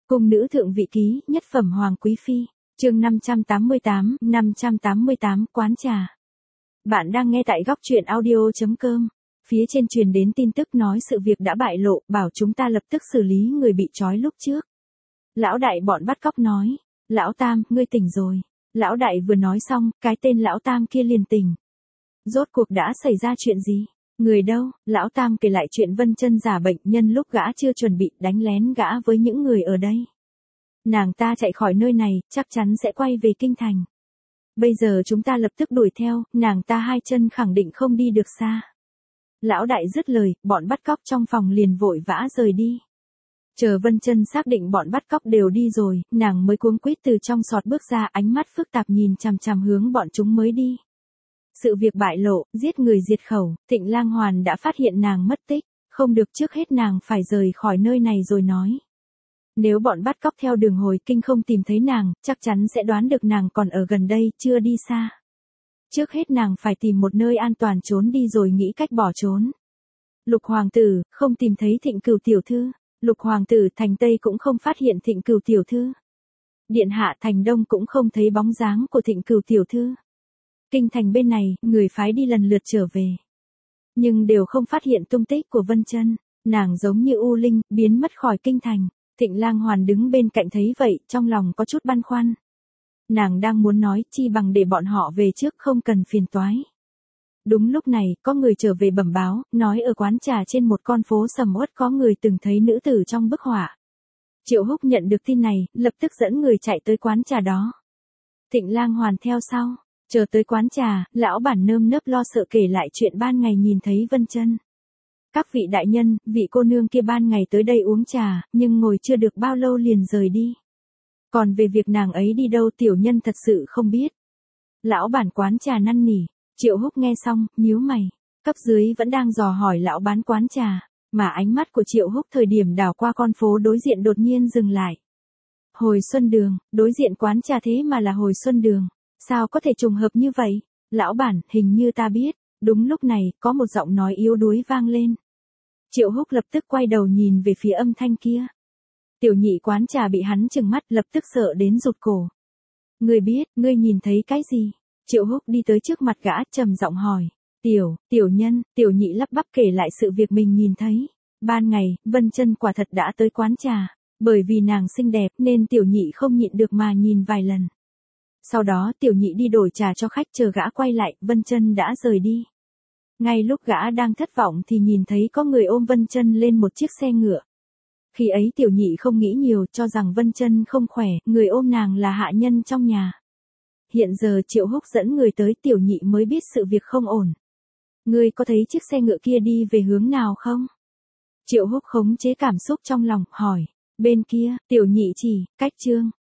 Cung nữ thượng vị ký, nhất phẩm hoàng quý phi, chương 588, quán trà. Bạn đang nghe tại góc truyện audio.com. Phía trên truyền đến tin tức nói sự việc đã bại lộ, bảo chúng ta lập tức xử lý người bị trói lúc trước. Lão đại bọn bắt cóc nói, lão tam, ngươi tỉnh rồi. Lão đại vừa nói xong, cái tên lão tam kia liền tỉnh. Rốt cuộc đã xảy ra chuyện gì? Người đâu? Lão tam kể lại chuyện Vân Chân giả bệnh nhân lúc gã chưa chuẩn bị đánh lén gã với những người ở đây. Nàng ta chạy khỏi nơi này, chắc chắn sẽ quay về kinh thành. Bây giờ chúng ta lập tức đuổi theo, nàng ta hai chân khẳng định không đi được xa. Lão đại dứt lời, bọn bắt cóc trong phòng liền vội vã rời đi. Chờ Vân Chân xác định bọn bắt cóc đều đi rồi, nàng mới cuống quýt từ trong sọt bước ra, ánh mắt phức tạp nhìn chằm chằm hướng bọn chúng mới đi. Sự việc bại lộ, giết người diệt khẩu, Thịnh Lang Hoàn đã phát hiện nàng mất tích, không được, trước hết nàng phải rời khỏi nơi này rồi nói. Nếu bọn bắt cóc theo đường hồi kinh không tìm thấy nàng, chắc chắn sẽ đoán được nàng còn ở gần đây, chưa đi xa. Trước hết nàng phải tìm một nơi an toàn trốn đi rồi nghĩ cách bỏ trốn. Lục hoàng tử, không tìm thấy Thịnh Cửu tiểu thư. Lục hoàng tử, thành Tây cũng không phát hiện Thịnh Cửu tiểu thư. Điện hạ, thành Đông cũng không thấy bóng dáng của Thịnh Cửu tiểu thư. Kinh thành bên này, người phái đi lần lượt trở về. Nhưng đều không phát hiện tung tích của Vân Chân, nàng giống như u linh, biến mất khỏi kinh thành. Thịnh Lang Hoàn đứng bên cạnh thấy vậy, trong lòng có chút băn khoăn. Nàng đang muốn nói, chi bằng để bọn họ về trước không cần phiền toái. Đúng lúc này, có người trở về bẩm báo, nói ở quán trà trên một con phố sầm uất có người từng thấy nữ tử trong bức họa. Triệu Húc nhận được tin này, lập tức dẫn người chạy tới quán trà đó. Thịnh Lang Hoàn theo sau. Chờ tới quán trà, lão bản nơm nớp lo sợ kể lại chuyện ban ngày nhìn thấy Vân Chân. Các vị đại nhân, vị cô nương kia ban ngày tới đây uống trà, nhưng ngồi chưa được bao lâu liền rời đi. Còn về việc nàng ấy đi đâu tiểu nhân thật sự không biết. Lão bản quán trà năn nỉ, Triệu Húc nghe xong, nhíu mày. Cấp dưới vẫn đang dò hỏi lão bán quán trà, mà ánh mắt của Triệu Húc thời điểm đảo qua con phố đối diện đột nhiên dừng lại. Hồi Xuân Đường, đối diện quán trà thế mà là Hồi Xuân Đường. Sao có thể trùng hợp như vậy? Lão bản, hình như ta biết. Đúng lúc này, có một giọng nói yếu đuối vang lên. Triệu Húc lập tức quay đầu nhìn về phía âm thanh kia. Tiểu nhị quán trà bị hắn trừng mắt, lập tức sợ đến rụt cổ. Ngươi biết, ngươi nhìn thấy cái gì? Triệu Húc đi tới trước mặt gã, trầm giọng hỏi. Tiểu nhân, tiểu nhị lắp bắp kể lại sự việc mình nhìn thấy. Ban ngày, Vân Chân quả thật đã tới quán trà. Bởi vì nàng xinh đẹp nên tiểu nhị không nhịn được mà nhìn vài lần. Sau đó tiểu nhị đi đổi trà cho khách, chờ gã quay lại, Vân Chân đã rời đi. Ngay lúc gã đang thất vọng thì nhìn thấy có người ôm Vân Chân lên một chiếc xe ngựa. Khi ấy tiểu nhị không nghĩ nhiều, cho rằng Vân Chân không khỏe, người ôm nàng là hạ nhân trong nhà. Hiện giờ Triệu Húc dẫn người tới, tiểu nhị mới biết sự việc không ổn. Ngươi có thấy chiếc xe ngựa kia đi về hướng nào không? Triệu Húc khống chế cảm xúc trong lòng, hỏi. Bên kia, tiểu nhị chỉ, cách Trương